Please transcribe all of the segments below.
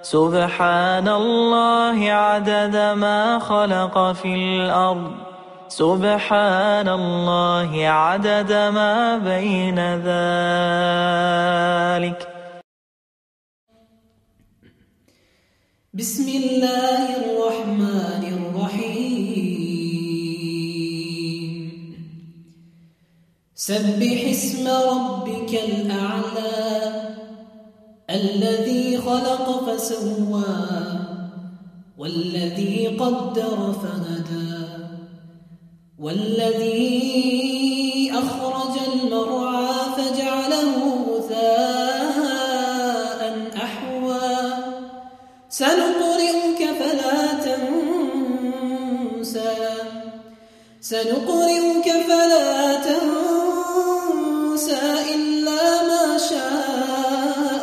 سبحان الله عدد ما خلق في الأرض سبحان الله عدد ما بين ذلك. بسم الله الرحمن الرحيم. سبح اسم ربك الأعلى الذي خلق فسوى والذي قدر فهدى والذي أخرج المرعى فجعله غثاء أحوى سنقرئك فلا تنسى إلا ما شاء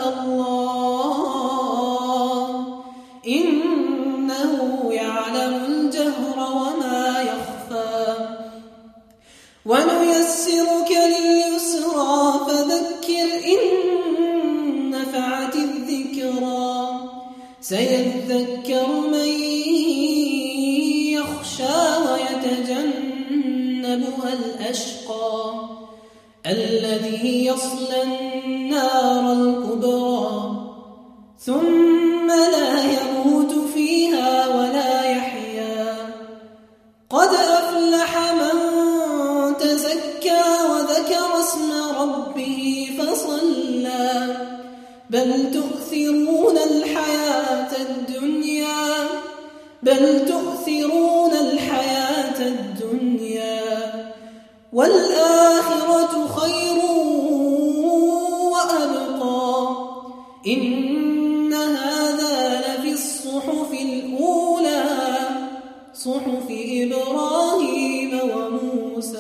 الله إنه يعلم الجهر وما يخفى ونيسرك لليسرى فذكر إن نفعت الذكرى سيذكر من يخشى ويتجنبها الأشقى الذي يصلى النار الكبرى ثم لا يموت فيها ولا يحيا قد أفلح من تزكى وذكر اسم ربه فصلى بل تؤثرون الحياة الدنيا والآخرة خير وأبقى إن هذا لفي الصحف الأولى صحف إبراهيم وموسى